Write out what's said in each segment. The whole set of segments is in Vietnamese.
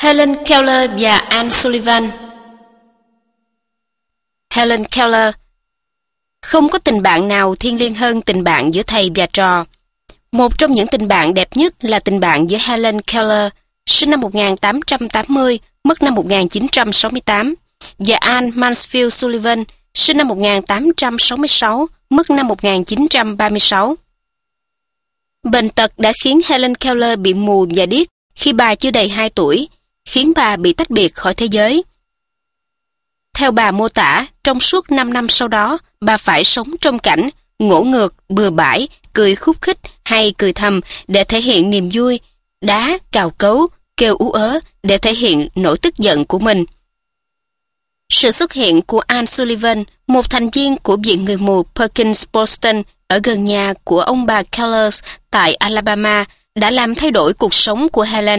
Helen Keller và Anne Sullivan. Helen Keller. Không có tình bạn nào thiêng liêng hơn tình bạn giữa thầy và trò. Một trong những tình bạn đẹp nhất là tình bạn giữa Helen Keller, sinh năm 1880, mất năm 1968, và Anne Mansfield Sullivan, sinh năm 1866, mất năm 1936. Bệnh tật đã khiến Helen Keller bị mù và điếc khi bà chưa đầy 2 tuổi, khiến bà bị tách biệt khỏi thế giới. Theo bà mô tả, trong suốt 5 năm sau đó, bà phải sống trong cảnh ngỗ ngược, bừa bãi, cười khúc khích hay cười thầm để thể hiện niềm vui, đá, cào cấu, kêu ú ớ để thể hiện nỗi tức giận của mình. Sự xuất hiện của Anne Sullivan, một thành viên của Viện Người mù Perkins Boston ở gần nhà của ông bà Keller tại Alabama, đã làm thay đổi cuộc sống của Helen.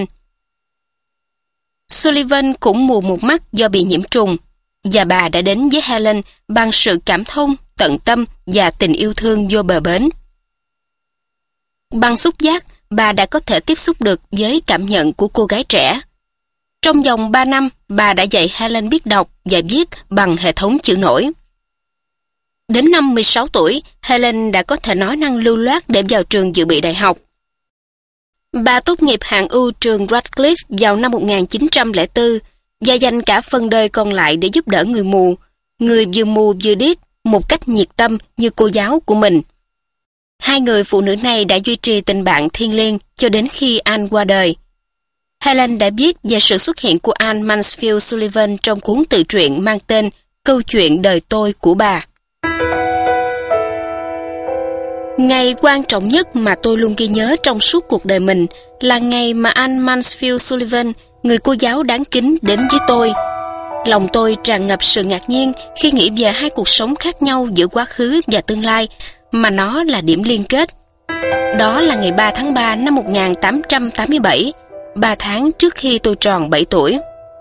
Sullivan cũng mù một mắt do bị nhiễm trùng, và bà đã đến với Helen bằng sự cảm thông, tận tâm và tình yêu thương vô bờ bến. Bằng xúc giác, bà đã có thể tiếp xúc được với cảm nhận của cô gái trẻ. Trong vòng 3 năm, bà đã dạy Helen biết đọc và viết bằng hệ thống chữ nổi. Đến năm 16 tuổi, Helen đã có thể nói năng lưu loát để vào trường dự bị đại học. Bà tốt nghiệp hạng ưu trường Radcliffe vào năm 1904 và dành cả phần đời còn lại để giúp đỡ người mù vừa điếc một cách nhiệt tâm như cô giáo của mình. Hai người phụ nữ này đã duy trì tình bạn thiêng liêng cho đến khi Anne qua đời. Helen đã viết về sự xuất hiện của Anne Mansfield Sullivan trong cuốn tự truyện mang tên Câu chuyện đời tôi của bà. Ngày quan trọng nhất mà tôi luôn ghi nhớ trong suốt cuộc đời mình là ngày mà Anne Mansfield Sullivan, người cô giáo đáng kính, đến với tôi. Lòng tôi tràn ngập sự ngạc nhiên khi nghĩ về hai cuộc sống khác nhau giữa quá khứ và tương lai, mà nó là điểm liên kết. Đó là ngày 3 tháng 3 năm 1887, 3 tháng trước khi tôi tròn 7 tuổi.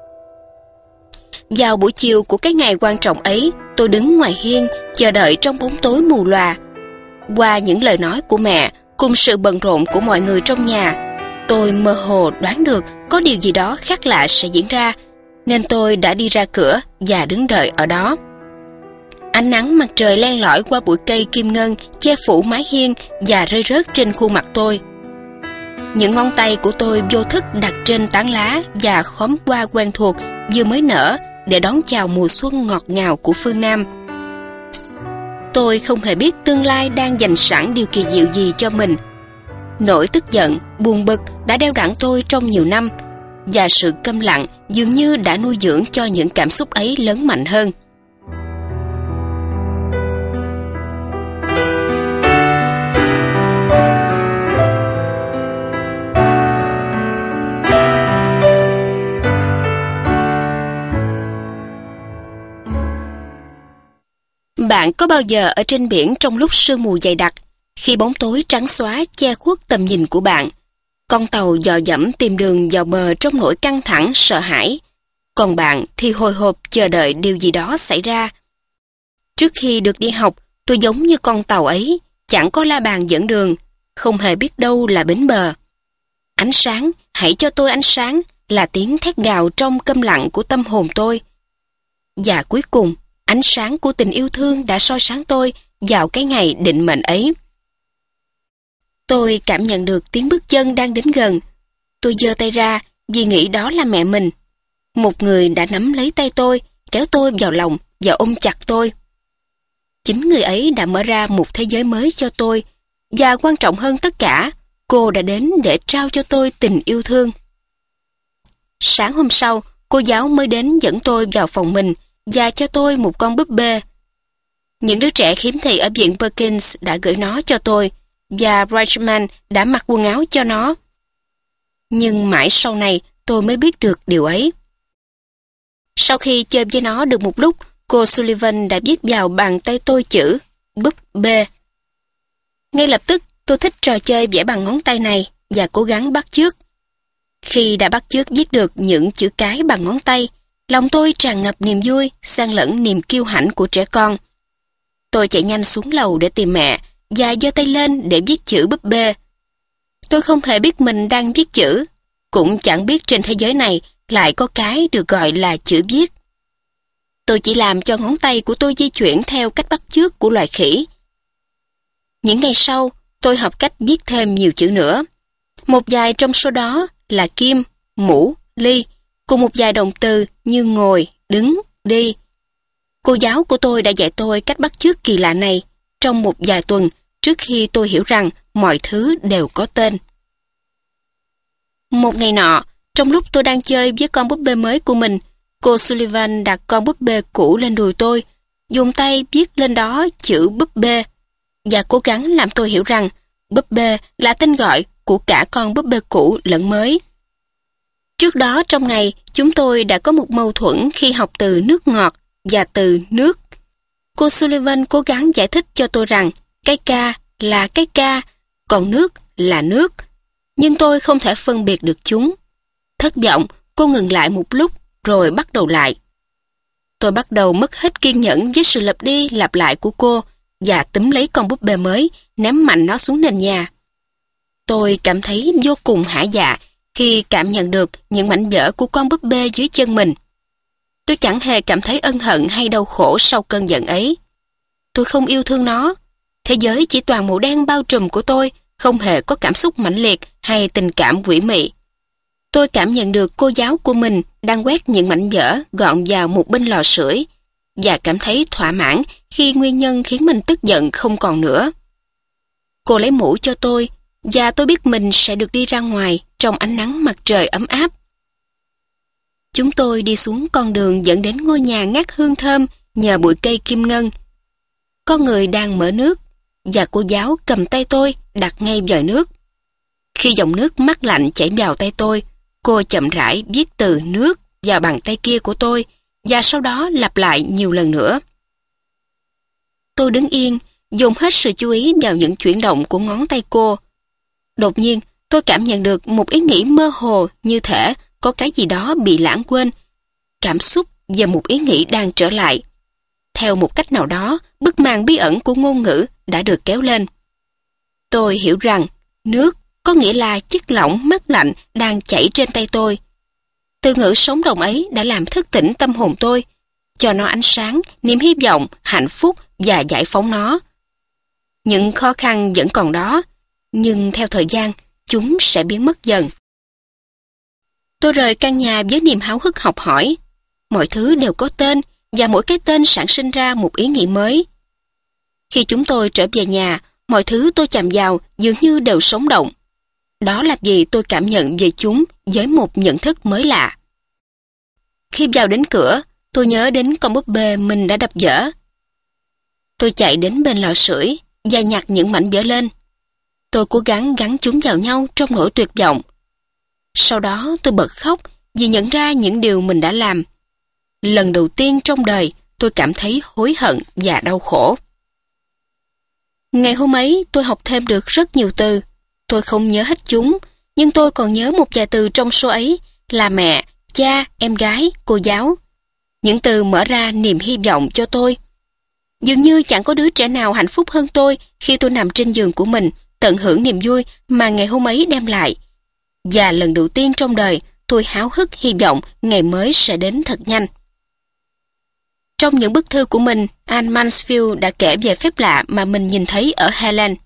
Vào buổi chiều của cái ngày quan trọng ấy, tôi đứng ngoài hiên, chờ đợi trong bóng tối mù lòa. Qua những lời nói của mẹ, cùng sự bận rộn của mọi người trong nhà, tôi mơ hồ đoán được có điều gì đó khác lạ sẽ diễn ra, nên tôi đã đi ra cửa và đứng đợi ở đó. Ánh nắng mặt trời len lỏi qua bụi cây kim ngân che phủ mái hiên và rơi rớt trên khuôn mặt tôi. Những ngón tay của tôi vô thức đặt trên tán lá và khóm hoa quen thuộc vừa mới nở để đón chào mùa xuân ngọt ngào của phương Nam. Tôi không hề biết tương lai đang dành sẵn điều kỳ diệu gì cho mình. Nỗi tức giận, buồn bực đã đeo đẳng tôi trong nhiều năm, và sự câm lặng dường như đã nuôi dưỡng cho những cảm xúc ấy lớn mạnh hơn. Bạn có bao giờ ở trên biển trong lúc sương mù dày đặc, khi bóng tối trắng xóa che khuất tầm nhìn của bạn, con tàu dò dẫm tìm đường vào bờ trong nỗi căng thẳng, sợ hãi, còn bạn thì hồi hộp chờ đợi điều gì đó xảy ra. Trước khi được đi học, tôi giống như con tàu ấy, chẳng có la bàn dẫn đường, không hề biết đâu là bến bờ. Ánh sáng, hãy cho tôi ánh sáng, là tiếng thét gào trong câm lặng của tâm hồn tôi. Và cuối cùng, ánh sáng của tình yêu thương đã soi sáng tôi vào cái ngày định mệnh ấy. Tôi cảm nhận được tiếng bước chân đang đến gần. Tôi giơ tay ra vì nghĩ đó là mẹ mình. Một người đã nắm lấy tay tôi, kéo tôi vào lòng và ôm chặt tôi. Chính người ấy đã mở ra một thế giới mới cho tôi, và quan trọng hơn tất cả, cô đã đến để trao cho tôi tình yêu thương. Sáng hôm sau, cô giáo mới đến dẫn tôi vào phòng mình và cho tôi một con búp bê. Những đứa trẻ khiếm thị ở viện Perkins đã gửi nó cho tôi, và Reichman đã mặc quần áo cho nó. Nhưng mãi sau này tôi mới biết được điều ấy. Sau khi chơi với nó được một lúc, cô Sullivan đã viết vào bàn tay tôi chữ búp bê. Ngay lập tức tôi thích trò chơi vẽ bằng ngón tay này và cố gắng bắt chước. Khi đã bắt chước viết được những chữ cái bằng ngón tay, lòng tôi tràn ngập niềm vui, xen lẫn niềm kiêu hãnh của trẻ con. Tôi chạy nhanh xuống lầu để tìm mẹ và giơ tay lên để viết chữ búp bê. Tôi không hề biết mình đang viết chữ, cũng chẳng biết trên thế giới này lại có cái được gọi là chữ viết. Tôi chỉ làm cho ngón tay của tôi di chuyển theo cách bắt chước của loài khỉ. Những ngày sau, tôi học cách viết thêm nhiều chữ nữa. Một vài trong số đó là kim, mũ, ly, cùng một vài động từ như ngồi, đứng, đi. Cô giáo của tôi đã dạy tôi cách bắt chước kỳ lạ này trong một vài tuần trước khi tôi hiểu rằng mọi thứ đều có tên. Một ngày nọ, trong lúc tôi đang chơi với con búp bê mới của mình, cô Sullivan đặt con búp bê cũ lên đùi tôi, dùng tay viết lên đó chữ búp bê, và cố gắng làm tôi hiểu rằng búp bê là tên gọi của cả con búp bê cũ lẫn mới. Trước đó trong ngày, chúng tôi đã có một mâu thuẫn khi học từ nước ngọt và từ nước. Cô Sullivan cố gắng giải thích cho tôi rằng cái ca là cái ca, còn nước là nước. Nhưng tôi không thể phân biệt được chúng. Thất vọng, cô ngừng lại một lúc rồi bắt đầu lại. Tôi bắt đầu mất hết kiên nhẫn với sự lặp đi lặp lại của cô và túm lấy con búp bê mới, ném mạnh nó xuống nền nhà. Tôi cảm thấy vô cùng hả dạ khi cảm nhận được những mảnh vỡ của con búp bê dưới chân mình. Tôi chẳng hề cảm thấy ân hận hay đau khổ sau cơn giận ấy. Tôi không yêu thương nó. Thế giới chỉ toàn màu đen bao trùm của tôi, không hề có cảm xúc mãnh liệt hay tình cảm quỷ mị. Tôi cảm nhận được cô giáo của mình đang quét những mảnh vỡ gọn vào một bên lò sưởi và cảm thấy thỏa mãn khi nguyên nhân khiến mình tức giận không còn nữa. Cô lấy mũ cho tôi và tôi biết mình sẽ được đi ra ngoài trong ánh nắng mặt trời ấm áp. Chúng tôi đi xuống con đường dẫn đến ngôi nhà ngát hương thơm nhờ bụi cây kim ngân. Có người đang mở nước và cô giáo cầm tay tôi đặt ngay vòi nước. Khi dòng nước mát lạnh chảy vào tay tôi, cô chậm rãi viết từ nước vào bàn tay kia của tôi và sau đó lặp lại nhiều lần nữa. Tôi đứng yên, dồn hết sự chú ý vào những chuyển động của ngón tay cô. Đột nhiên, tôi cảm nhận được một ý nghĩ mơ hồ như thể có cái gì đó bị lãng quên. Cảm xúc và một ý nghĩ đang trở lại. Theo một cách nào đó, bức màn bí ẩn của ngôn ngữ đã được kéo lên. Tôi hiểu rằng nước có nghĩa là chất lỏng mát lạnh đang chảy trên tay tôi. Từ ngữ sống động ấy đã làm thức tỉnh tâm hồn tôi, cho nó ánh sáng, niềm hy vọng, hạnh phúc và giải phóng nó. Những khó khăn vẫn còn đó, nhưng theo thời gian, chúng sẽ biến mất dần. Tôi rời căn nhà với niềm háo hức học hỏi. Mọi thứ đều có tên, và mỗi cái tên sản sinh ra một ý nghĩ mới. Khi chúng tôi trở về nhà, mọi thứ tôi chạm vào dường như đều sống động. Đó là vì tôi cảm nhận về chúng với một nhận thức mới lạ. Khi vào đến cửa, tôi nhớ đến con búp bê mình đã đập vỡ. Tôi chạy đến bên lò sưởi và nhặt những mảnh vỡ lên. Tôi cố gắng gắn chúng vào nhau trong nỗi tuyệt vọng. Sau đó tôi bật khóc vì nhận ra những điều mình đã làm. Lần đầu tiên trong đời, tôi cảm thấy hối hận và đau khổ. Ngày hôm ấy, tôi học thêm được rất nhiều từ. Tôi không nhớ hết chúng, nhưng tôi còn nhớ một vài từ trong số ấy là mẹ, cha, em gái, cô giáo. Những từ mở ra niềm hy vọng cho tôi. Dường như chẳng có đứa trẻ nào hạnh phúc hơn tôi khi tôi nằm trên giường của mình, tận hưởng niềm vui mà ngày hôm ấy đem lại. Và lần đầu tiên trong đời, tôi háo hức hy vọng ngày mới sẽ đến thật nhanh. Trong những bức thư của mình, Anne Mansfield đã kể về phép lạ mà mình nhìn thấy ở Highland.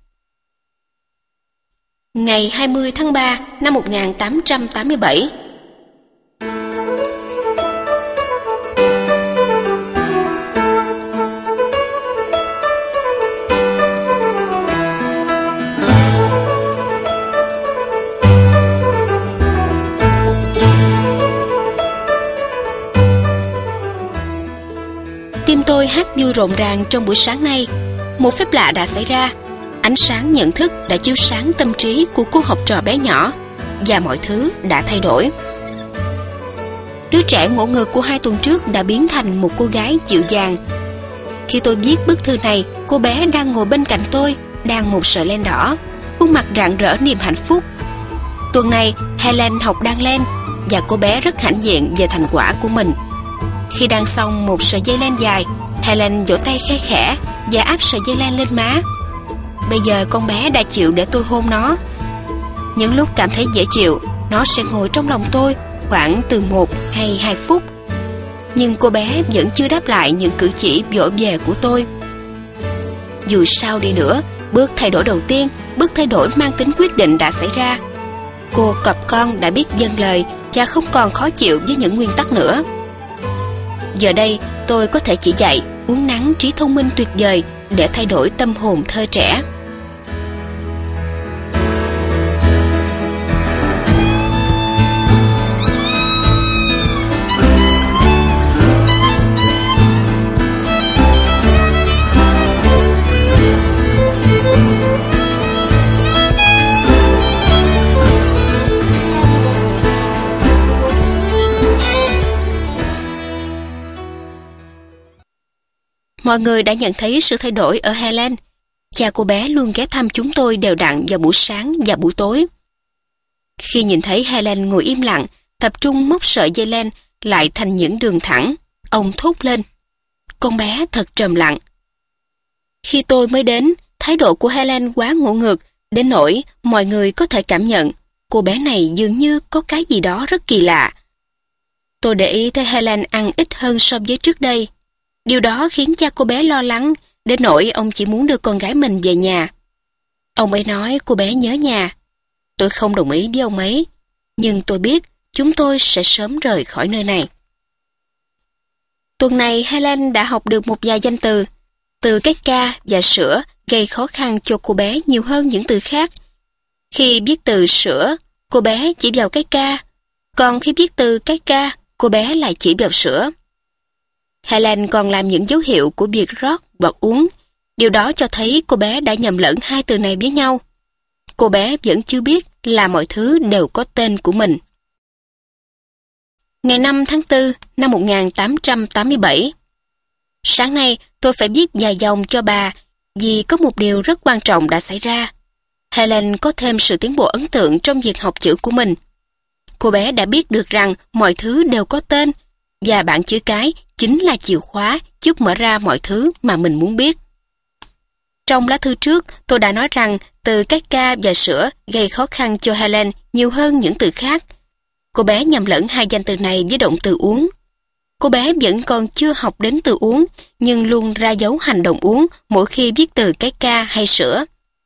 Ngày 20 tháng 3 năm 1887. Tim tôi hát vui rộn ràng trong buổi sáng nay. Một phép lạ đã xảy ra. Ánh sáng nhận thức đã chiếu sáng tâm trí của cô học trò bé nhỏ và mọi thứ đã thay đổi. Đứa trẻ ngỗ ngược của 2 tuần trước đã biến thành một cô gái dịu dàng. Khi tôi viết bức thư này, cô bé đang ngồi bên cạnh tôi, đan một sợi len đỏ, khuôn mặt rạng rỡ niềm hạnh phúc. Tuần này, Helen học đan len và cô bé rất hãnh diện về thành quả của mình. Khi đan xong một sợi dây len dài, Helen vỗ tay khe khẽ và áp sợi dây len lên má. Bây giờ con bé đã chịu để tôi hôn nó. Những lúc cảm thấy dễ chịu, nó sẽ ngồi trong lòng tôi, khoảng từ 1 hay 2 phút. Nhưng cô bé vẫn chưa đáp lại những cử chỉ vỗ về của tôi. Dù sao đi nữa, bước thay đổi đầu tiên, bước thay đổi mang tính quyết định đã xảy ra. Cô cọp con đã biết vâng lời và không còn khó chịu với những nguyên tắc nữa. Giờ đây, tôi có thể chỉ dạy, uốn nắn trí thông minh tuyệt vời để thay đổi tâm hồn thơ trẻ. Mọi người đã nhận thấy sự thay đổi ở Helen. Cha cô bé luôn ghé thăm chúng tôi đều đặn vào buổi sáng và buổi tối. Khi nhìn thấy Helen ngồi im lặng, tập trung móc sợi dây len lại thành những đường thẳng, ông thốt lên: "Con bé thật trầm lặng." Khi tôi mới đến, thái độ của Helen quá ngỗ ngược, đến nỗi mọi người có thể cảm nhận cô bé này dường như có cái gì đó rất kỳ lạ. Tôi để ý thấy Helen ăn ít hơn so với trước đây. Điều đó khiến cha cô bé lo lắng, đến nỗi ông chỉ muốn đưa con gái mình về nhà. Ông ấy nói cô bé nhớ nhà. Tôi không đồng ý với ông ấy, nhưng tôi biết chúng tôi sẽ sớm rời khỏi nơi này. Tuần này Helen đã học được một vài danh từ. Từ cái ca và sữa gây khó khăn cho cô bé nhiều hơn những từ khác. Khi viết từ sữa, cô bé chỉ vào cái ca, còn khi viết từ cái ca, cô bé lại chỉ vào sữa. Helen còn làm những dấu hiệu của việc rót và uống. Điều đó cho thấy cô bé đã nhầm lẫn hai từ này với nhau. Cô bé vẫn chưa biết là mọi thứ đều có tên của mình. Ngày 5 tháng 4 năm 1887. Sáng nay tôi phải viết vài dòng cho bà vì có một điều rất quan trọng đã xảy ra. Helen có thêm sự tiến bộ ấn tượng trong việc học chữ của mình. Cô bé đã biết được rằng mọi thứ đều có tên và bảng chữ cái chính là chìa khóa giúp mở ra mọi thứ mà mình muốn biết. Trong lá thư trước, tôi đã nói rằng từ cái ca và sữa gây khó khăn cho Helen nhiều hơn những từ khác. Cô bé nhầm lẫn hai danh từ này với động từ uống. Cô bé vẫn còn chưa học đến từ uống, nhưng luôn ra dấu hành động uống mỗi khi viết từ cái ca hay sữa.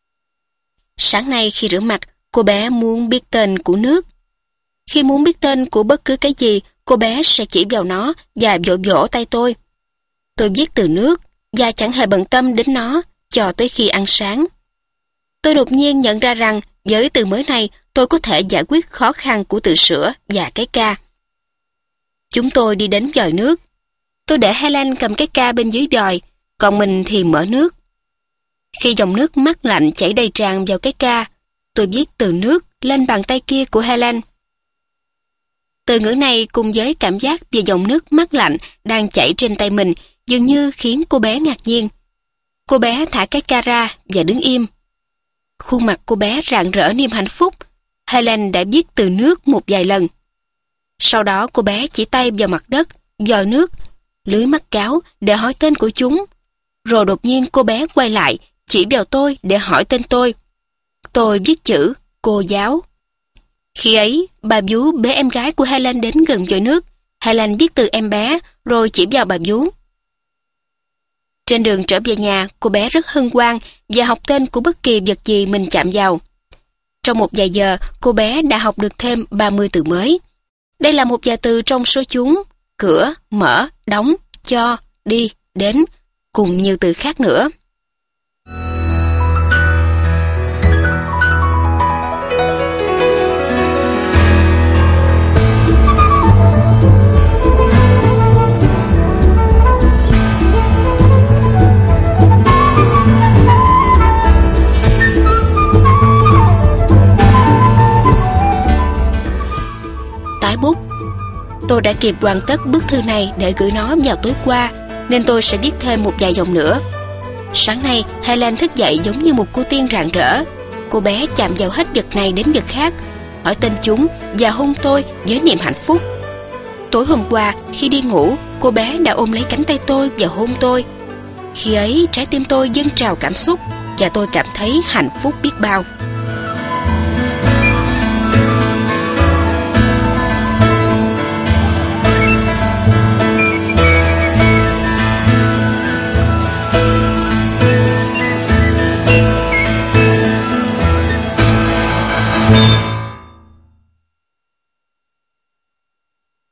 Sáng nay khi rửa mặt, cô bé muốn biết tên của nước. Khi muốn biết tên của bất cứ cái gì, cô bé sẽ chỉ vào nó và vỗ vỗ tay tôi. Tôi viết từ nước và chẳng hề bận tâm đến nó cho tới khi ăn sáng. Tôi đột nhiên nhận ra rằng với từ mới này tôi có thể giải quyết khó khăn của từ sữa và cái ca. Chúng tôi đi đến vòi nước. Tôi để Helen cầm cái ca bên dưới vòi, còn mình thì mở nước. Khi dòng nước mát lạnh chảy đầy tràn vào cái ca, tôi viết từ nước lên bàn tay kia của Helen. Từ ngữ này cùng với cảm giác về dòng nước mát lạnh đang chảy trên tay mình dường như khiến cô bé ngạc nhiên. Cô bé thả cái ca ra và đứng im. Khuôn mặt cô bé rạng rỡ niềm hạnh phúc. Helen đã viết từ nước một vài lần. Sau đó cô bé chỉ tay vào mặt đất, vòi nước, lưới mắt cáo để hỏi tên của chúng. Rồi đột nhiên cô bé quay lại, chỉ vào tôi để hỏi tên tôi. Tôi viết chữ cô giáo. Khi ấy, bà vú bế em gái của Helen đến gần vòi nước. Helen viết từ em bé, rồi chỉ vào bà vú. Trên đường trở về nhà, cô bé rất hân hoan và học tên của bất kỳ vật gì mình chạm vào. Trong một vài giờ, cô bé đã học được thêm 30 từ mới. Đây là một vài từ trong số chúng: cửa, mở, đóng, cho, đi, đến, cùng nhiều từ khác nữa. Tái bút. Tôi đã kịp hoàn tất bức thư này để gửi nó vào tối qua, nên tôi sẽ viết thêm một vài dòng nữa. Sáng nay, Helen thức dậy giống như một cô tiên rạng rỡ. Cô bé chạm vào hết vật này đến vật khác, hỏi tên chúng và hôn tôi với niềm hạnh phúc. Tối hôm qua, khi đi ngủ, cô bé đã ôm lấy cánh tay tôi và hôn tôi. Khi ấy, trái tim tôi dâng trào cảm xúc và tôi cảm thấy hạnh phúc biết bao.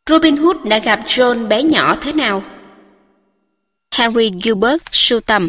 Robin Hood đã gặp John bé nhỏ thế nào? Henry Gilbert sưu tầm.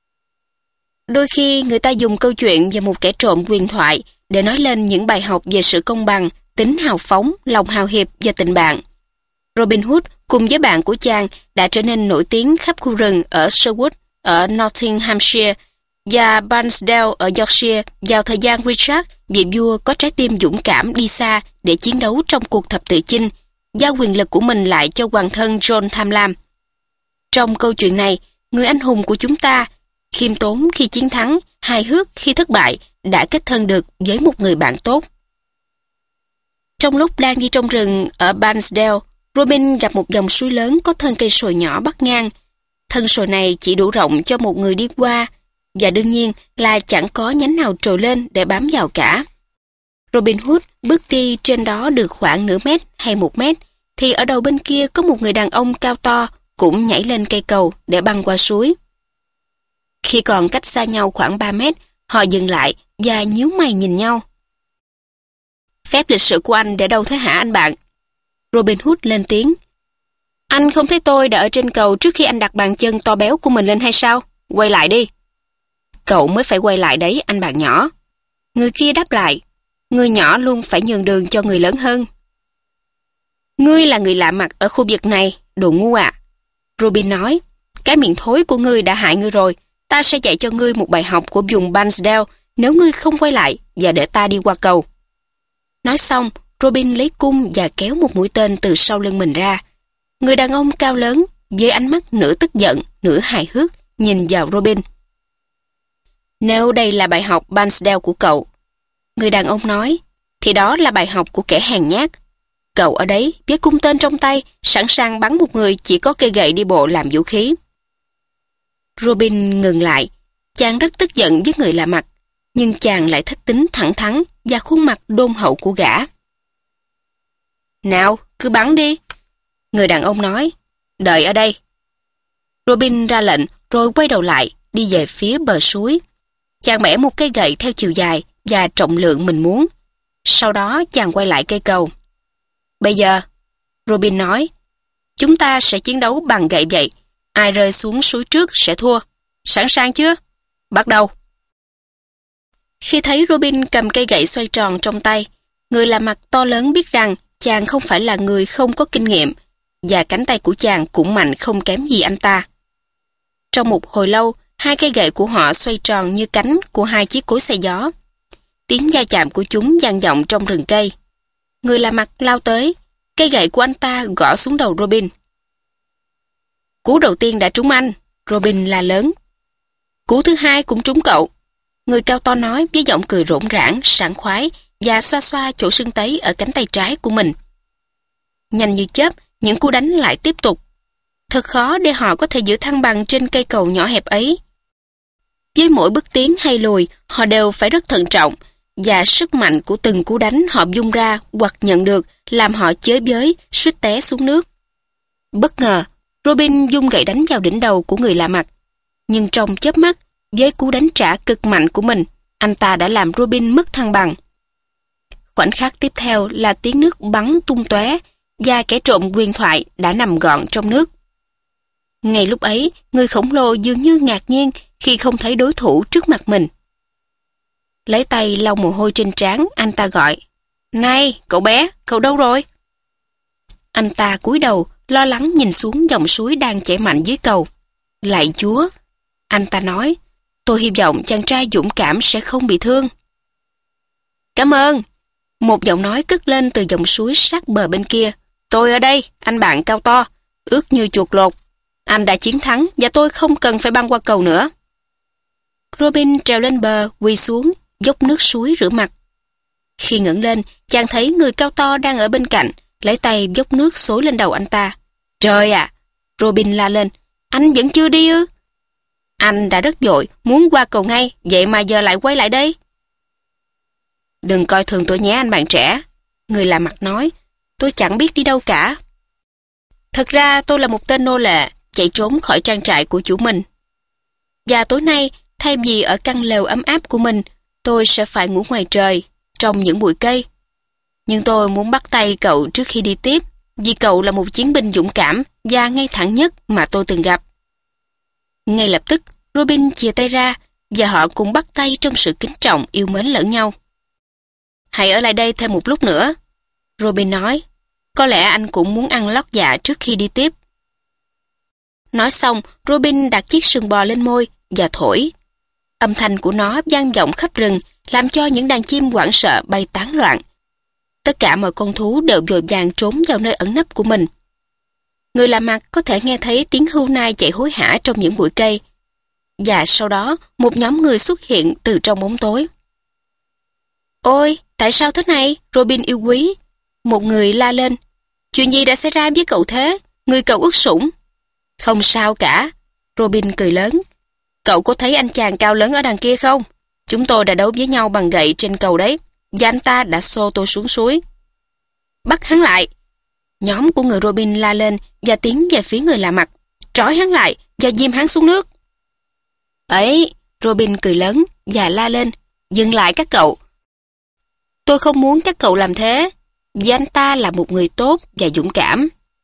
Đôi khi người ta dùng câu chuyện về một kẻ trộm huyền thoại để nói lên những bài học về sự công bằng, tính hào phóng, lòng hào hiệp và tình bạn. Robin Hood cùng với bạn của chàng đã trở nên nổi tiếng khắp khu rừng ở Sherwood ở Nottinghamshire và Barnsdale ở Yorkshire vào thời gian Richard, vị vua có trái tim dũng cảm đi xa để chiến đấu trong cuộc thập tự chinh, giao quyền lực của mình lại cho hoàng thân John tham lam. Trong câu chuyện này, người anh hùng của chúng ta, khiêm tốn khi chiến thắng, hài hước khi thất bại, đã kết thân được với một người bạn tốt. Trong lúc đang đi trong rừng ở Barnsdale, Robin gặp một dòng suối lớn có thân cây sồi nhỏ bắc ngang. Thân sồi này chỉ đủ rộng cho một người đi qua, và đương nhiên là chẳng có nhánh nào trồi lên để bám vào cả. Robin Hood bước đi trên đó được khoảng nửa mét hay 1 mét, thì ở đầu bên kia có một người đàn ông cao to cũng nhảy lên cây cầu để băng qua suối. Khi còn cách xa nhau khoảng 3 mét, họ dừng lại và nhíu mày nhìn nhau. Phép lịch sự của anh để đâu thế hả anh bạn? Robin Hood lên tiếng. Anh không thấy tôi đã ở trên cầu trước khi anh đặt bàn chân to béo của mình lên hay sao? Quay lại đi. Cậu mới phải quay lại đấy anh bạn nhỏ. Người kia đáp lại. Người nhỏ luôn phải nhường đường cho người lớn hơn. Ngươi là người lạ mặt ở khu vực này, đồ ngu ạ. Robin nói. Cái miệng thối của ngươi đã hại ngươi rồi. Ta sẽ dạy cho ngươi một bài học của vùng Barnsdale nếu ngươi không quay lại và để ta đi qua cầu. Nói xong, Robin lấy cung và kéo một mũi tên từ sau lưng mình ra. Người đàn ông cao lớn, với ánh mắt nửa tức giận, nửa hài hước, nhìn vào Robin. Nếu đây là bài học Barnsdale của cậu, người đàn ông nói, thì đó là bài học của kẻ hèn nhát. Cậu ở đấy, với cung tên trong tay, sẵn sàng bắn một người chỉ có cây gậy đi bộ làm vũ khí. Robin ngừng lại. Chàng rất tức giận với người lạ mặt, nhưng chàng lại thích tính thẳng thắn và khuôn mặt đôn hậu của gã. Nào, cứ bắn đi. Người đàn ông nói, đợi ở đây. Robin ra lệnh rồi quay đầu lại, đi về phía bờ suối. Chàng bẻ một cây gậy theo chiều dài và trọng lượng mình muốn. Sau đó chàng quay lại cây cầu. Bây giờ, Robin nói, chúng ta sẽ chiến đấu bằng gậy vậy. Ai rơi xuống suối trước sẽ thua. Sẵn sàng chưa? Bắt đầu. Khi thấy Robin cầm cây gậy xoay tròn trong tay, người lạ mặt to lớn biết rằng chàng không phải là người không có kinh nghiệm, và cánh tay của chàng cũng mạnh không kém gì anh ta. Trong một hồi lâu, hai cây gậy của họ xoay tròn như cánh của hai chiếc cối xay gió. Tiếng va chạm của chúng vang vọng trong rừng cây. Người lạ mặt lao tới, cây gậy của anh ta gõ xuống đầu Robin. Cú đầu tiên đã trúng anh, Robin la lớn. Cú thứ hai cũng trúng cậu. Người cao to nói với giọng cười rỗng rãng, sảng khoái và xoa xoa chỗ sưng tấy ở cánh tay trái của mình. Nhanh như chớp, những cú đánh lại tiếp tục. Thật khó để họ có thể giữ thăng bằng trên cây cầu nhỏ hẹp ấy. Với mỗi bước tiến hay lùi, họ đều phải rất thận trọng, và sức mạnh của từng cú đánh họ vung ra hoặc nhận được làm họ chới bới, suýt té xuống nước. Bất ngờ, Robin vung gậy đánh vào đỉnh đầu của người lạ mặt. Nhưng trong chớp mắt, với cú đánh trả cực mạnh của mình, anh ta đã làm Robin mất thăng bằng. Khoảnh khắc tiếp theo là tiếng nước bắn tung tóe và kẻ trộm huyền thoại đã nằm gọn trong nước. Ngay lúc ấy, người khổng lồ dường như ngạc nhiên khi không thấy đối thủ trước mặt mình. Lấy tay lau mồ hôi trên trán, anh ta gọi, Này, cậu bé, cậu đâu rồi? Anh ta cúi đầu, lo lắng nhìn xuống dòng suối đang chảy mạnh dưới cầu. Lạy Chúa! Anh ta nói, tôi hy vọng chàng trai dũng cảm sẽ không bị thương. Cảm ơn! Một giọng nói cất lên từ dòng suối sát bờ bên kia. Tôi ở đây, anh bạn cao to, ướt như chuột lột. Anh đã chiến thắng và tôi không cần phải băng qua cầu nữa. Robin trèo lên bờ, quỳ xuống, dốc nước suối rửa mặt. Khi ngẩng lên, chàng thấy người cao to đang ở bên cạnh, lấy tay dốc nước xối lên đầu anh ta. Trời ạ! Robin la lên. Anh vẫn chưa đi ư? Anh đã rất vội, muốn qua cầu ngay, vậy mà giờ lại quay lại đây. Đừng coi thường tôi nhé anh bạn trẻ. Người lạ mặt nói. Tôi chẳng biết đi đâu cả. Thật ra tôi là một tên nô lệ, chạy trốn khỏi trang trại của chủ mình. Và tối nay, thay vì ở căn lều ấm áp của mình, tôi sẽ phải ngủ ngoài trời, trong những bụi cây. Nhưng tôi muốn bắt tay cậu trước khi đi tiếp, vì cậu là một chiến binh dũng cảm và ngay thẳng nhất mà tôi từng gặp. Ngay lập tức, Robin chìa tay ra và họ cùng bắt tay trong sự kính trọng yêu mến lẫn nhau. Hãy ở lại đây thêm một lúc nữa, Robin nói. Có lẽ anh cũng muốn ăn lót dạ trước khi đi tiếp. Nói xong, Robin đặt chiếc sừng bò lên môi và thổi. Âm thanh của nó vang vọng khắp rừng, làm cho những đàn chim hoảng sợ bay tán loạn. Tất cả mọi con thú đều vội vàng trốn vào nơi ẩn nấp của mình. Người lạ mặt có thể nghe thấy tiếng hươu nai chạy hối hả trong những bụi cây. Và sau đó, một nhóm người xuất hiện từ trong bóng tối. Ôi, tại sao thế này, Robin yêu quý? Một người la lên. Chuyện gì đã xảy ra với cậu thế? Người cậu ướt sũng. Không sao cả, Robin cười lớn. Cậu có thấy anh chàng cao lớn ở đằng kia không? Chúng tôi đã đấu với nhau bằng gậy trên cầu đấy, và anh ta đã xô tôi xuống suối. Bắt hắn lại! Nhóm của người Robin la lên và tiến về phía người lạ mặt. Trói hắn lại và ghim hắn xuống nước. Ấy, Robin cười lớn và la lên. Dừng lại các cậu. Tôi không muốn các cậu làm thế, vì anh ta là một người tốt và dũng cảm.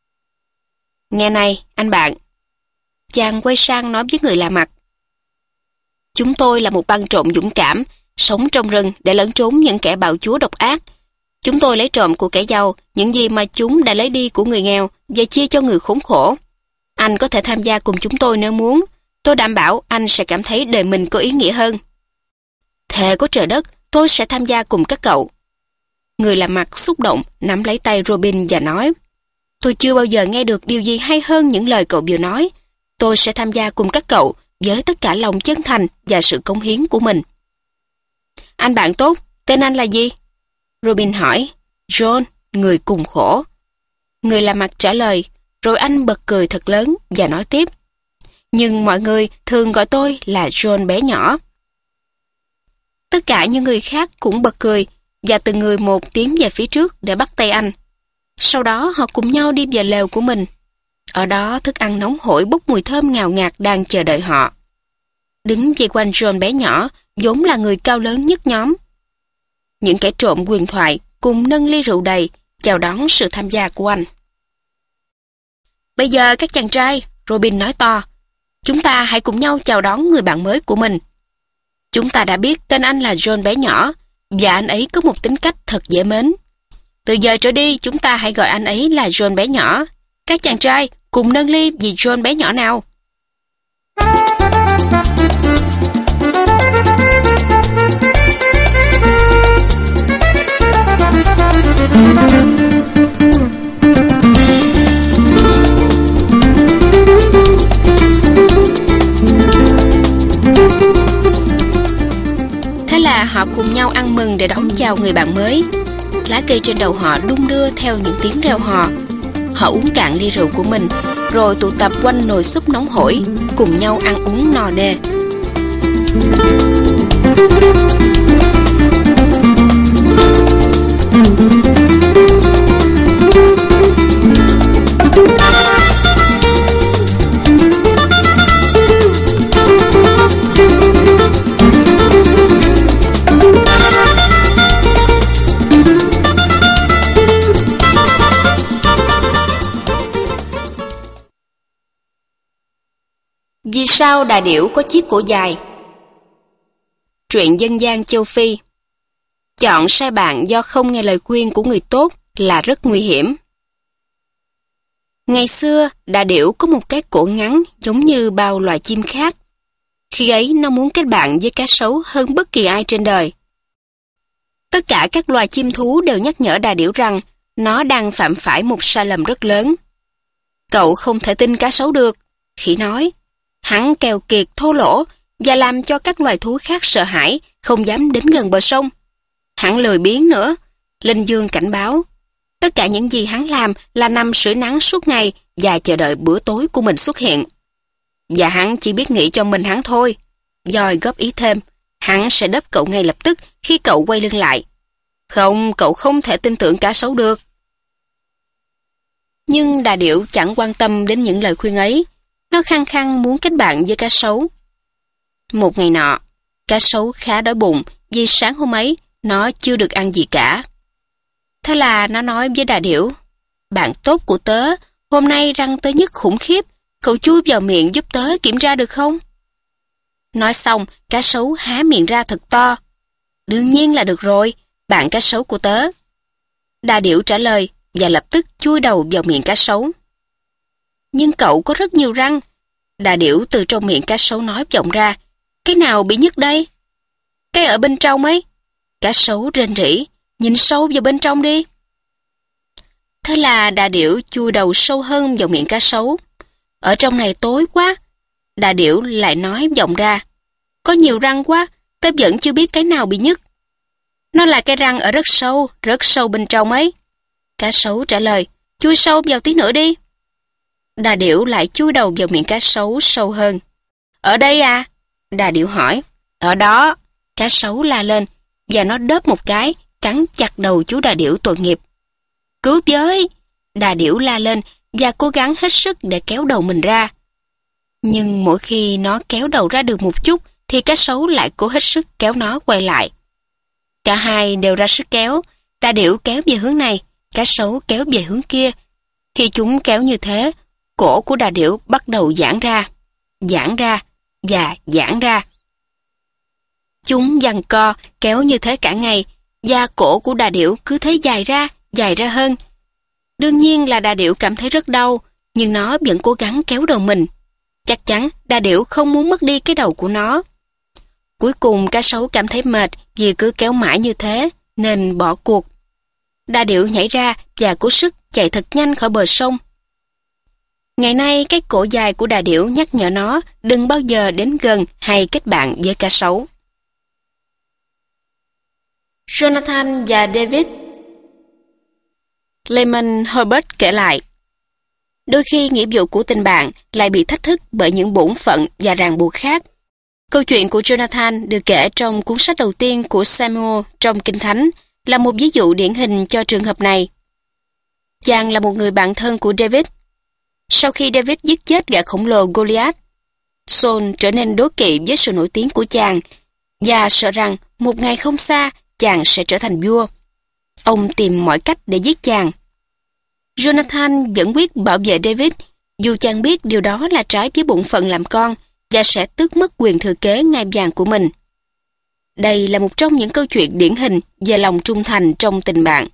Nghe này, anh bạn. Chàng quay sang nói với người lạ mặt. Chúng tôi là một băng trộm dũng cảm, sống trong rừng để lẩn trốn những kẻ bạo chúa độc ác. Chúng tôi lấy trộm của kẻ giàu những gì mà chúng đã lấy đi của người nghèo và chia cho người khốn khổ. Anh có thể tham gia cùng chúng tôi nếu muốn. Tôi đảm bảo anh sẽ cảm thấy đời mình có ý nghĩa hơn. Thề có trời đất, tôi sẽ tham gia cùng các cậu. Người lạ mặt xúc động nắm lấy tay Robin và nói, tôi chưa bao giờ nghe được điều gì hay hơn những lời cậu vừa nói. Tôi sẽ tham gia cùng các cậu với tất cả lòng chân thành và sự cống hiến của mình. Anh bạn tốt, tên anh là gì? Robin hỏi. John, người cùng khổ. Người lạ mặt trả lời, rồi anh bật cười thật lớn và nói tiếp. Nhưng mọi người thường gọi tôi là John bé nhỏ. Tất cả những người khác cũng bật cười và từng người một tiến về phía trước để bắt tay anh. Sau đó họ cùng nhau đi về lều của mình. Ở đó thức ăn nóng hổi bốc mùi thơm ngào ngạt đang chờ đợi họ. Đứng vây quanh John bé nhỏ, vốn là người cao lớn nhất nhóm. Những kẻ trộm huyền thoại cùng nâng ly rượu đầy, chào đón sự tham gia của anh. Bây giờ các chàng trai, Robin nói to, chúng ta hãy cùng nhau chào đón người bạn mới của mình. Chúng ta đã biết tên anh là John bé nhỏ, và anh ấy có một tính cách thật dễ mến. Từ giờ trở đi, chúng ta hãy gọi anh ấy là John bé nhỏ. Các chàng trai cùng nâng ly vì John bé nhỏ nào. Thế là họ cùng nhau ăn mừng để đón chào người bạn mới. Lá cây trên đầu họ đung đưa theo những tiếng reo hò. Họ uống cạn ly rượu của mình, rồi tụ tập quanh nồi súp nóng hổi, cùng nhau ăn uống no nê. Vì sao đà điểu có chiếc cổ dài? Truyện dân gian châu Phi. Chọn sai bạn do không nghe lời khuyên của người tốt là rất nguy hiểm. Ngày xưa, đà điểu có một cái cổ ngắn giống như bao loài chim khác. Khi ấy nó muốn kết bạn với cá sấu hơn bất kỳ ai trên đời. Tất cả các loài chim thú đều nhắc nhở đà điểu rằng nó đang phạm phải một sai lầm rất lớn. Cậu không thể tin cá sấu được, khỉ nói. Hắn keo kiệt thô lỗ và làm cho các loài thú khác sợ hãi, không dám đến gần bờ sông. Hắn lười biếng nữa, Linh Dương cảnh báo. Tất cả những gì hắn làm là nằm sưởi nắng suốt ngày và chờ đợi bữa tối của mình xuất hiện. Và hắn chỉ biết nghĩ cho mình hắn thôi. Doi góp ý thêm, hắn sẽ đớp cậu ngay lập tức khi cậu quay lưng lại. Không, cậu không thể tin tưởng cá sấu được. Nhưng đà điểu chẳng quan tâm đến những lời khuyên ấy. Nó khăng khăng muốn kết bạn với cá sấu. Một ngày nọ, cá sấu khá đói bụng vì sáng hôm ấy nó chưa được ăn gì cả. Thế là nó nói với đà điểu, bạn tốt của tớ, hôm nay răng tớ nhức khủng khiếp, cậu chui vào miệng giúp tớ kiểm tra được không? Nói xong, cá sấu há miệng ra thật to. Đương nhiên là được rồi, bạn cá sấu của tớ. Đà điểu trả lời và lập tức chui đầu vào miệng cá sấu. Nhưng cậu có rất nhiều răng. Đà điểu từ trong miệng cá sấu nói vọng ra. Cái nào bị nhức đây? Cái ở bên trong ấy. Cá sấu rên rỉ. Nhìn sâu vào bên trong đi. Thế là đà điểu chui đầu sâu hơn vào miệng cá sấu. Ở trong này tối quá. Đà điểu lại nói vọng ra. Có nhiều răng quá, tớ vẫn chưa biết cái nào bị nhức. Nó là cái răng ở rất sâu bên trong ấy. Cá sấu trả lời, chui sâu vào tí nữa đi. Đà điểu lại chui đầu vào miệng cá sấu sâu hơn. Ở đây à? Đà điểu hỏi. Ở đó. Cá sấu la lên, và nó đớp một cái, cắn chặt đầu chú đà điểu tội nghiệp. Cứu với! Đà điểu la lên và cố gắng hết sức để kéo đầu mình ra. Nhưng mỗi khi nó kéo đầu ra được một chút, thì cá sấu lại cố hết sức kéo nó quay lại. Cả hai đều ra sức kéo, đà điểu kéo về hướng này, cá sấu kéo về hướng kia. Khi chúng kéo như thế, cổ của đà điểu bắt đầu giãn ra và giãn ra. Chúng giằng co, kéo như thế cả ngày, và cổ của đà điểu cứ thế dài ra hơn. Đương nhiên là đà điểu cảm thấy rất đau, nhưng nó vẫn cố gắng kéo đầu mình. Chắc chắn đà điểu không muốn mất đi cái đầu của nó. Cuối cùng cá sấu cảm thấy mệt vì cứ kéo mãi như thế, nên bỏ cuộc. Đà điểu nhảy ra và cố sức chạy thật nhanh khỏi bờ sông. Ngày nay, cái cổ dài của đà điểu nhắc nhở nó đừng bao giờ đến gần hay kết bạn với cá sấu. Jonathan và David. Lehman Herbert kể lại, đôi khi nghĩa vụ của tình bạn lại bị thách thức bởi những bổn phận và ràng buộc khác. Câu chuyện của Jonathan được kể trong cuốn sách đầu tiên của Samuel trong Kinh Thánh là một ví dụ điển hình cho trường hợp này. Chàng là một người bạn thân của David. Sau khi David giết chết gã khổng lồ Goliath, Saul trở nên đố kỵ với sự nổi tiếng của chàng và sợ rằng một ngày không xa chàng sẽ trở thành vua. Ông tìm mọi cách để giết chàng. Jonathan vẫn quyết bảo vệ David, dù chàng biết điều đó là trái với bổn phận làm con và sẽ tước mất quyền thừa kế ngai vàng của mình. Đây là một trong những câu chuyện điển hình về lòng trung thành trong tình bạn.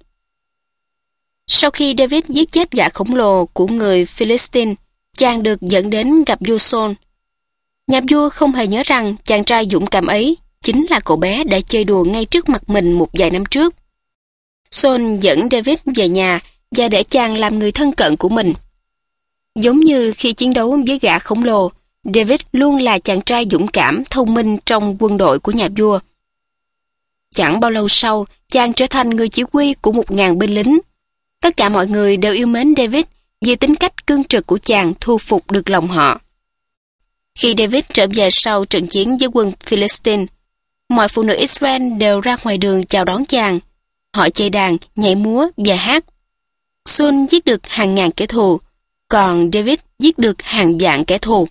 Sau khi David giết chết gã khổng lồ của người Philistine, chàng được dẫn đến gặp vua Saul. Nhà vua không hề nhớ rằng chàng trai dũng cảm ấy chính là cậu bé đã chơi đùa ngay trước mặt mình một vài năm trước. Saul dẫn David về nhà và để chàng làm người thân cận của mình. Giống như khi chiến đấu với gã khổng lồ, David luôn là chàng trai dũng cảm, thông minh trong quân đội của nhà vua. Chẳng bao lâu sau, chàng trở thành người chỉ huy của 1000 binh lính. Tất cả mọi người đều yêu mến David vì tính cách cương trực của chàng thu phục được lòng họ. Khi David trở về sau trận chiến với quân Philistine, mọi phụ nữ Israel đều ra ngoài đường chào đón chàng. Họ chơi đàn, nhảy múa và hát. Saul giết được hàng ngàn kẻ thù, còn David giết được hàng vạn kẻ thù.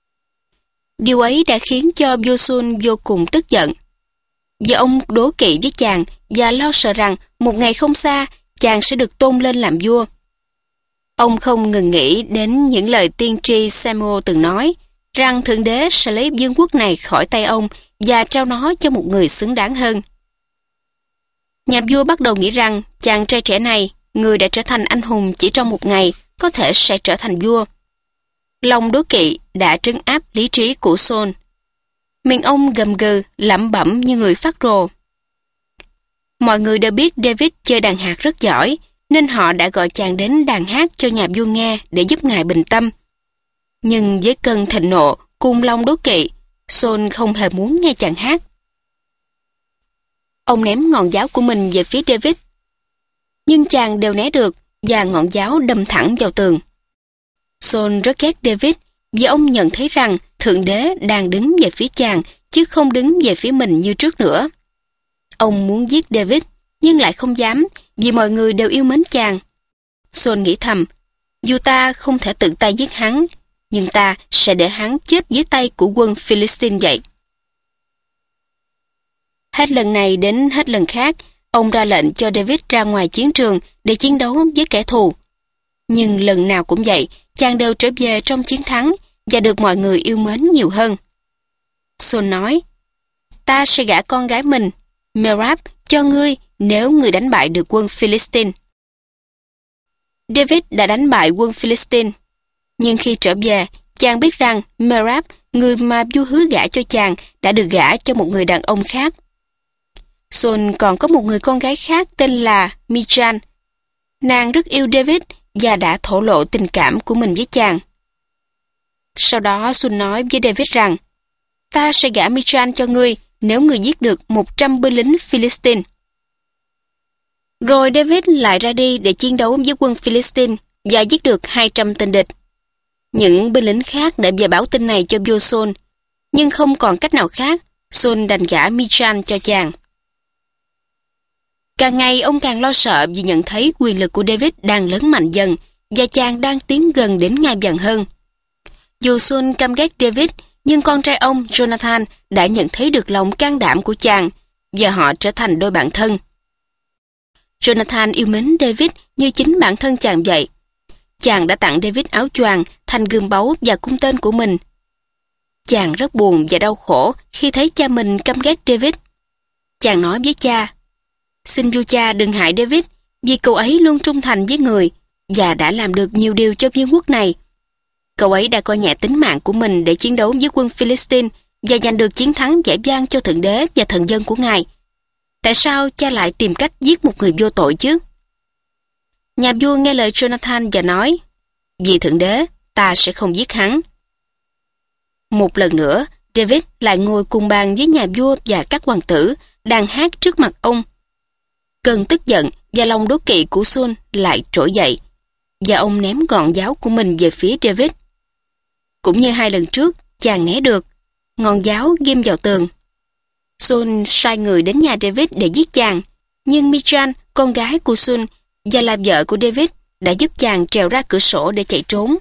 Điều ấy đã khiến cho vua Saul vô cùng tức giận. Vì ông đố kỵ với chàng và lo sợ rằng một ngày không xa chàng sẽ được tôn lên làm vua. Ông không ngừng nghĩ đến những lời tiên tri Samuel từng nói rằng Thượng Đế sẽ lấy vương quốc này khỏi tay ông và trao nó cho một người xứng đáng hơn. Nhà vua bắt đầu nghĩ rằng chàng trai trẻ này, người đã trở thành anh hùng chỉ trong một ngày, có thể sẽ trở thành vua. Lòng đố kỵ đã trấn áp lý trí của Saul. Miệng ông gầm gừ, lẩm bẩm như người phát rồ. Mọi người đều biết David chơi đàn hát rất giỏi, nên họ đã gọi chàng đến đàn hát cho nhà vua nghe để giúp ngài bình tâm. Nhưng với cơn thịnh nộ cùng lòng đố kỵ, Saul không hề muốn nghe chàng hát. Ông ném ngọn giáo của mình về phía David. Nhưng chàng đều né được và ngọn giáo đâm thẳng vào tường. Saul rất ghét David vì ông nhận thấy rằng Thượng Đế đang đứng về phía chàng chứ không đứng về phía mình như trước nữa. Ông muốn giết David nhưng lại không dám vì mọi người đều yêu mến chàng. Saul nghĩ thầm, dù ta không thể tự tay giết hắn, nhưng ta sẽ để hắn chết dưới tay của quân Philistine vậy. Hết lần này đến hết lần khác, ông ra lệnh cho David ra ngoài chiến trường để chiến đấu với kẻ thù. Nhưng lần nào cũng vậy, chàng đều trở về trong chiến thắng và được mọi người yêu mến nhiều hơn. Saul nói, ta sẽ gả con gái mình, Merab, cho ngươi nếu ngươi đánh bại được quân Philistine. David đã đánh bại quân Philistine, nhưng khi trở về, chàng biết rằng Merab, người mà vua hứa gả cho chàng, đã được gả cho một người đàn ông khác. Saul còn có một người con gái khác tên là Michal. Nàng rất yêu David và đã thổ lộ tình cảm của mình với chàng. Sau đó Saul nói với David rằng, ta sẽ gả Michal cho ngươi nếu ngươi giết được 100 binh lính Philistine. Rồi David lại ra đi để chiến đấu với quân Philistine và giết được 200 tên địch. Những binh lính khác đã về báo tin này cho vua Saul, nhưng không còn cách nào khác, Saul đành gả Michal cho chàng. Càng ngày ông càng lo sợ vì nhận thấy quyền lực của David đang lớn mạnh dần và chàng đang tiến gần đến ngai vàng hơn. Dù Saul căm ghét David, nhưng con trai ông Jonathan đã nhận thấy được lòng can đảm của chàng và họ trở thành đôi bạn thân. Jonathan yêu mến David như chính bản thân chàng vậy. Chàng đã tặng David áo choàng, thanh gươm báu và cung tên của mình. Chàng rất buồn và đau khổ khi thấy cha mình căm ghét David. Chàng nói với cha, xin vua cha đừng hại David vì cậu ấy luôn trung thành với người và đã làm được nhiều điều cho vương quốc này. Cậu ấy đã coi nhẹ tính mạng của mình để chiến đấu với quân Philistine và giành được chiến thắng vẻ vang cho thượng đế và thần dân của ngài. Tại sao cha lại tìm cách giết một người vô tội chứ? Nhà vua nghe lời Jonathan và nói, vì thượng đế, ta sẽ không giết hắn. Một lần nữa, David lại ngồi cùng bàn với nhà vua và các hoàng tử đang hát trước mặt ông. Cơn tức giận và lòng đố kỵ của Saul lại trỗi dậy, và ông ném gọn giáo của mình về phía David. Cũng như 2 lần trước, chàng né được, ngọn giáo ghim vào tường. Saul sai người đến nhà David để giết chàng, nhưng Michal, con gái của Saul và là vợ của David, đã giúp chàng trèo ra cửa sổ để chạy trốn.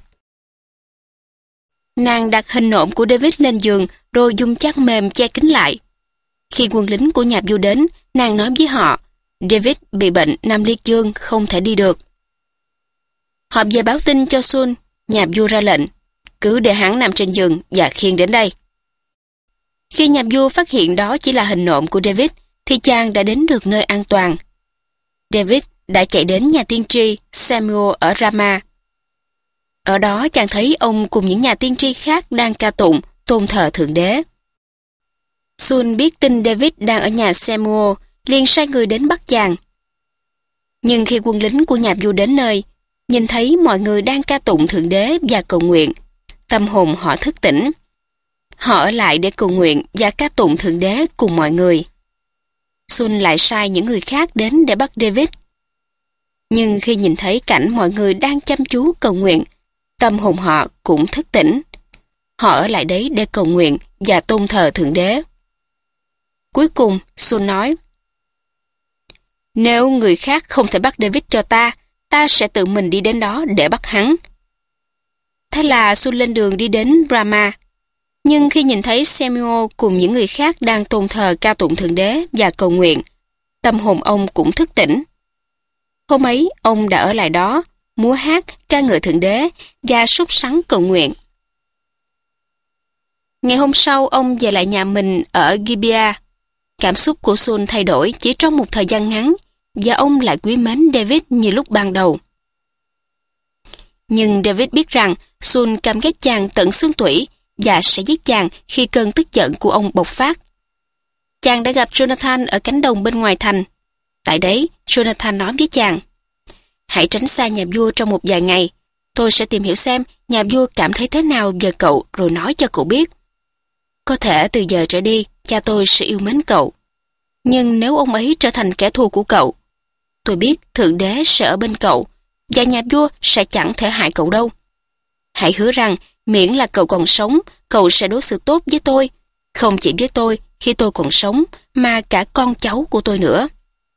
Nàng đặt hình nộm của David lên giường rồi dùng chăn mềm che kín lại. Khi quân lính của nhà vua đến, nàng nói với họ, David bị bệnh Nam Liệt Dương không thể đi được. Họ về báo tin cho Saul, nhà vua ra lệnh, cứ để hắn nằm trên giường và khiêng đến đây. Khi nhà vua phát hiện đó chỉ là hình nộm của David, thì chàng đã đến được nơi an toàn. David đã chạy đến nhà tiên tri Samuel ở Rama. Ở đó chàng thấy ông cùng những nhà tiên tri khác đang ca tụng, tôn thờ thượng đế. Saul biết tin David đang ở nhà Samuel, liền sai người đến bắt chàng. Nhưng khi quân lính của nhà vua đến nơi, nhìn thấy mọi người đang ca tụng thượng đế và cầu nguyện, tâm hồn họ thức tỉnh. Họ ở lại để cầu nguyện và ca tụng thượng đế cùng mọi người. Saul lại sai những người khác đến để bắt David. Nhưng khi nhìn thấy cảnh mọi người đang chăm chú cầu nguyện, tâm hồn họ cũng thức tỉnh. Họ ở lại đấy để cầu nguyện và tôn thờ thượng đế. Cuối cùng, Saul nói, nếu người khác không thể bắt David cho ta, ta sẽ tự mình đi đến đó để bắt hắn. Thế là Saul lên đường đi đến Rama. Nhưng khi nhìn thấy Samuel cùng những người khác đang tôn thờ ca tụng thượng đế và cầu nguyện, tâm hồn ông cũng thức tỉnh. Hôm ấy, ông đã ở lại đó, múa hát, ca ngợi thượng đế và sốt sắng cầu nguyện. Ngày hôm sau, ông về lại nhà mình ở Gibeah. Cảm xúc của Saul thay đổi chỉ trong một thời gian ngắn, và ông lại quý mến David như lúc ban đầu. Nhưng David biết rằng Saul căm ghét chàng tận xương tủy và sẽ giết chàng khi cơn tức giận của ông bộc phát. Chàng đã gặp Jonathan ở cánh đồng bên ngoài thành. Tại đấy, Jonathan nói với chàng, hãy tránh xa nhà vua trong một vài ngày. Tôi sẽ tìm hiểu xem nhà vua cảm thấy thế nào về cậu rồi nói cho cậu biết. Có thể từ giờ trở đi, cha tôi sẽ yêu mến cậu. Nhưng nếu ông ấy trở thành kẻ thù của cậu, tôi biết thượng đế sẽ ở bên cậu và nhà vua sẽ chẳng thể hại cậu đâu. Hãy hứa rằng miễn là cậu còn sống, cậu sẽ đối xử tốt với tôi, không chỉ với tôi khi tôi còn sống, mà cả con cháu của tôi nữa.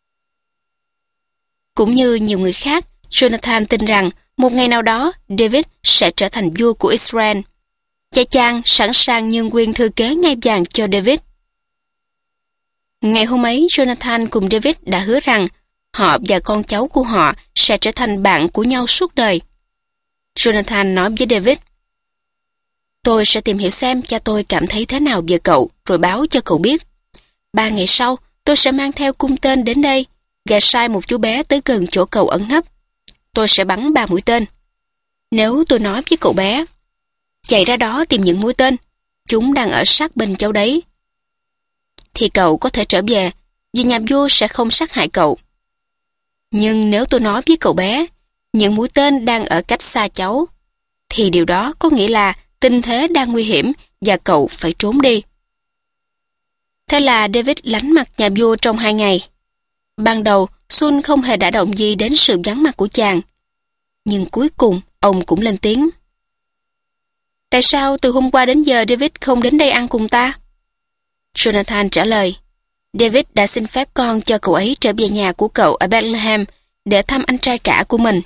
Cũng như nhiều người khác, Jonathan tin rằng một ngày nào đó David sẽ trở thành vua của Israel. Cha chàng sẵn sàng nhường quyền thừa kế ngai vàng cho David. Ngày hôm ấy, Jonathan cùng David đã hứa rằng họ và con cháu của họ sẽ trở thành bạn của nhau suốt đời. Jonathan nói với David. Tôi sẽ tìm hiểu xem cha tôi cảm thấy thế nào về cậu, rồi báo cho cậu biết. 3 ngày sau, tôi sẽ mang theo cung tên đến đây và sai một chú bé tới gần chỗ cậu ẩn nấp. Tôi sẽ bắn 3 mũi tên. Nếu tôi nói với cậu bé, chạy ra đó tìm những mũi tên, chúng đang ở sát bên cháu đấy, thì cậu có thể trở về, vì nhà vua sẽ không sát hại cậu. Nhưng nếu tôi nói với cậu bé, những mũi tên đang ở cách xa cháu, thì điều đó có nghĩa là tình thế đang nguy hiểm và cậu phải trốn đi. Thế là David lánh mặt nhà vua trong 2 ngày. Ban đầu, Sun không hề đả động gì đến sự vắng mặt của chàng. Nhưng cuối cùng, ông cũng lên tiếng. Tại sao từ hôm qua đến giờ David không đến đây ăn cùng ta? Jonathan trả lời. David đã xin phép con cho cậu ấy trở về nhà của cậu ở Bethlehem để thăm anh trai cả của mình.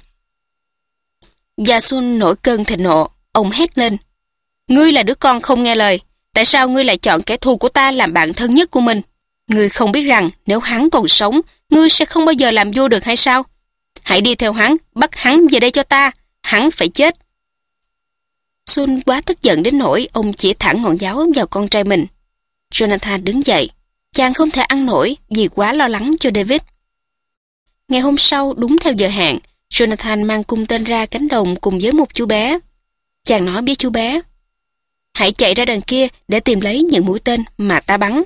Và Sun nổi cơn thịnh nộ, ông hét lên. Ngươi là đứa con không nghe lời, tại sao ngươi lại chọn kẻ thù của ta làm bạn thân nhất của mình? Ngươi không biết rằng nếu hắn còn sống, ngươi sẽ không bao giờ làm vua được hay sao? Hãy đi theo hắn, bắt hắn về đây cho ta, hắn phải chết. Sun quá tức giận đến nỗi ông chỉ thẳng ngọn giáo vào con trai mình. Jonathan đứng dậy, chàng không thể ăn nổi vì quá lo lắng cho David. Ngày hôm sau, đúng theo giờ hẹn, Jonathan mang cung tên ra cánh đồng cùng với một chú bé. Chàng nói với chú bé, hãy chạy ra đằng kia để tìm lấy những mũi tên mà ta bắn.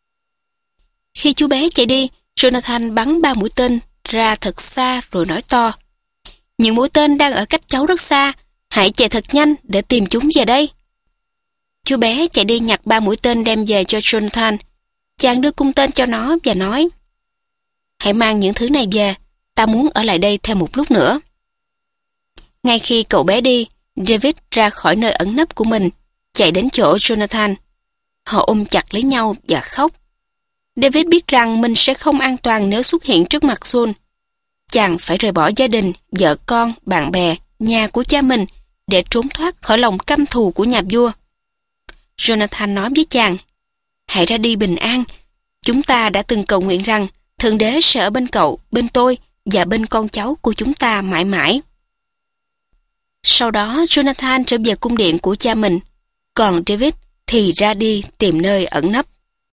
Khi chú bé chạy đi, Jonathan bắn 3 mũi tên ra thật xa rồi nói to. Những mũi tên đang ở cách cháu rất xa, hãy chạy thật nhanh để tìm chúng về đây. Chú bé chạy đi nhặt 3 mũi tên đem về cho Jonathan. Chàng đưa cung tên cho nó và nói, hãy mang những thứ này về, ta muốn ở lại đây thêm một lúc nữa. Ngay khi cậu bé đi, David ra khỏi nơi ẩn nấp của mình, chạy đến chỗ Jonathan. Họ ôm chặt lấy nhau và khóc. David biết rằng mình sẽ không an toàn nếu xuất hiện trước mặt Saul. Chàng phải rời bỏ gia đình, vợ con, bạn bè, nhà của cha mình để trốn thoát khỏi lòng căm thù của nhà vua. Jonathan nói với chàng, hãy ra đi bình an. Chúng ta đã từng cầu nguyện rằng Thượng Đế sẽ ở bên cậu, bên tôi và bên con cháu của chúng ta mãi mãi. Sau đó, Jonathan trở về cung điện của cha mình, còn David thì ra đi tìm nơi ẩn nấp.